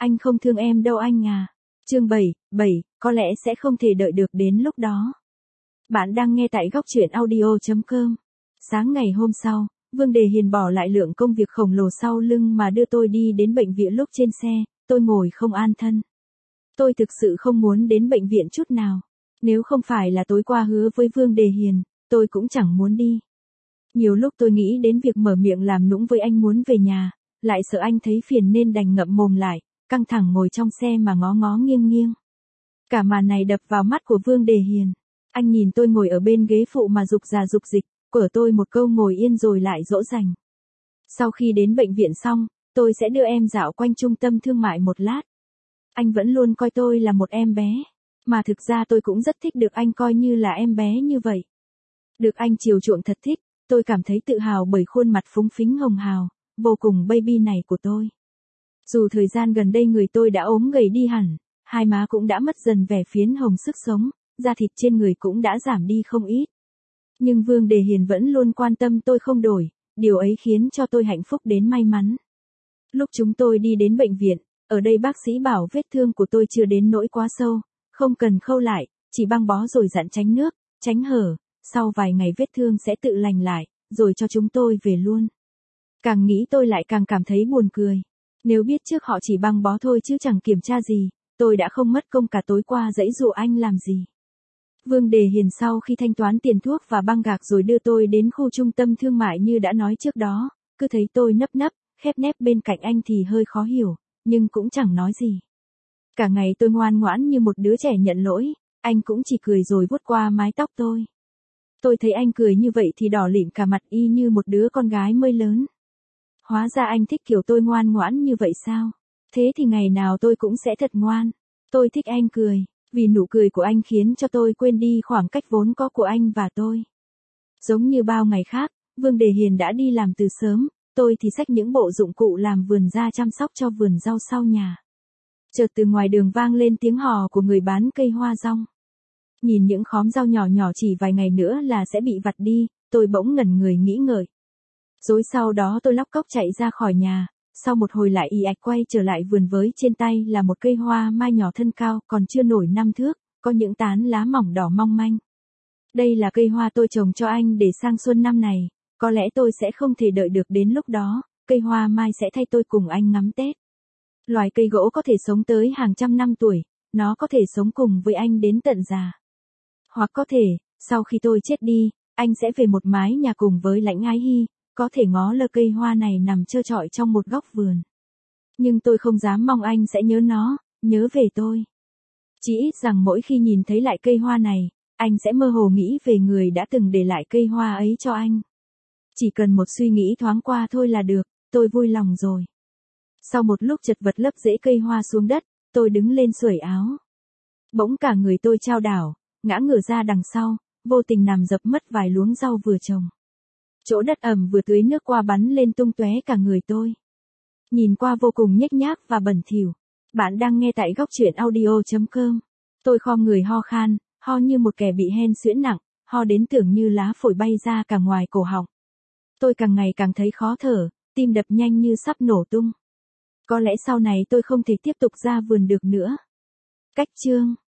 Anh không thương em đâu anh à. Chương 7, có lẽ sẽ không thể đợi được đến lúc đó. Bạn đang nghe tại góc truyện audio.com. Sáng ngày hôm sau, Vương Đề Hiền bỏ lại lượng công việc khổng lồ sau lưng mà đưa tôi đi đến bệnh viện. Lúc trên xe, tôi ngồi không an thân. Tôi thực sự không muốn đến bệnh viện chút nào. Nếu không phải là tối qua hứa với Vương Đề Hiền, tôi cũng chẳng muốn đi. Nhiều lúc tôi nghĩ đến việc mở miệng làm nũng với anh muốn về nhà, lại sợ anh thấy phiền nên đành ngậm mồm lại, căng thẳng ngồi trong xe mà ngó ngó nghiêng nghiêng. Cả màn này đập vào mắt của Vương Đề Hiền. Anh nhìn tôi ngồi ở bên ghế phụ mà rục rà rục dịch, quở tôi một câu ngồi yên rồi lại dỗ dành. Sau khi đến bệnh viện xong, tôi sẽ đưa em dạo quanh trung tâm thương mại một lát. Anh vẫn luôn coi tôi là một em bé, mà thực ra tôi cũng rất thích được anh coi như là em bé như vậy. Được anh chiều chuộng thật thích, tôi cảm thấy tự hào bởi khuôn mặt phúng phính hồng hào, vô cùng baby này của tôi. Dù thời gian gần đây người tôi đã ốm gầy đi hẳn, hai má cũng đã mất dần vẻ phiến hồng sức sống, da thịt trên người cũng đã giảm đi không ít. Nhưng Vương Đề Hiền vẫn luôn quan tâm tôi không đổi, điều ấy khiến cho tôi hạnh phúc đến may mắn. Lúc chúng tôi đi đến bệnh viện, ở đây bác sĩ bảo vết thương của tôi chưa đến nỗi quá sâu, không cần khâu lại, chỉ băng bó rồi dặn tránh nước, tránh hở, sau vài ngày vết thương sẽ tự lành lại, rồi cho chúng tôi về luôn. Càng nghĩ tôi lại càng cảm thấy buồn cười. Nếu biết trước họ chỉ băng bó thôi chứ chẳng kiểm tra gì, tôi đã không mất công cả tối qua giãy giụa anh làm gì. Vương Đề Hiền sau khi thanh toán tiền thuốc và băng gạc rồi đưa tôi đến khu trung tâm thương mại như đã nói trước đó, cứ thấy tôi nấp nấp, khép nép bên cạnh anh thì hơi khó hiểu, nhưng cũng chẳng nói gì. Cả ngày tôi ngoan ngoãn như một đứa trẻ nhận lỗi, anh cũng chỉ cười rồi vuốt qua mái tóc tôi. Tôi thấy anh cười như vậy thì đỏ lịm cả mặt y như một đứa con gái mới lớn. Hóa ra anh thích kiểu tôi ngoan ngoãn như vậy sao? Thế thì ngày nào tôi cũng sẽ thật ngoan. Tôi thích anh cười, vì nụ cười của anh khiến cho tôi quên đi khoảng cách vốn có của anh và tôi. Giống như bao ngày khác, Vương Đề Hiền đã đi làm từ sớm, tôi thì xách những bộ dụng cụ làm vườn ra chăm sóc cho vườn rau sau nhà. Chợt từ ngoài đường vang lên tiếng hò của người bán cây hoa rong. Nhìn những khóm rau nhỏ nhỏ chỉ vài ngày nữa là sẽ bị vặt đi, tôi bỗng ngẩn người nghĩ ngợi. Rồi sau đó tôi lóc cóc chạy ra khỏi nhà, sau một hồi lại ì ạch quay trở lại vườn với trên tay là một cây hoa mai nhỏ thân cao còn chưa nổi 5 thước, có những tán lá mỏng đỏ mong manh. Đây là cây hoa tôi trồng cho anh để sang xuân năm này, có lẽ tôi sẽ không thể đợi được đến lúc đó, cây hoa mai sẽ thay tôi cùng anh ngắm Tết. Loài cây gỗ có thể sống tới hàng trăm năm tuổi, nó có thể sống cùng với anh đến tận già. Hoặc có thể, sau khi tôi chết đi, anh sẽ về một mái nhà cùng với Lãnh Ái Hy, có thể ngó lơ cây hoa này nằm trơ trọi trong một góc vườn. Nhưng tôi không dám mong anh sẽ nhớ nó, nhớ về tôi. Chỉ ít rằng mỗi khi nhìn thấy lại cây hoa này, anh sẽ mơ hồ nghĩ về người đã từng để lại cây hoa ấy cho anh. Chỉ cần một suy nghĩ thoáng qua thôi là được, tôi vui lòng rồi. Sau một lúc chật vật lấp rễ cây hoa xuống đất, tôi đứng lên xuởi áo. Bỗng cả người tôi chao đảo, ngã ngửa ra đằng sau, vô tình nằm dập mất vài luống rau vừa trồng. Chỗ đất ẩm vừa tưới nước qua bắn lên tung tóe cả người tôi. Nhìn qua vô cùng nhếch nhác và bẩn thỉu. Bạn đang nghe tại góc truyện audio.com. Tôi khom người ho khan, ho như một kẻ bị hen suyễn nặng, ho đến tưởng như lá phổi bay ra cả ngoài cổ họng. Tôi càng ngày càng thấy khó thở, tim đập nhanh như sắp nổ tung. Có lẽ sau này tôi không thể tiếp tục ra vườn được nữa. Cách chương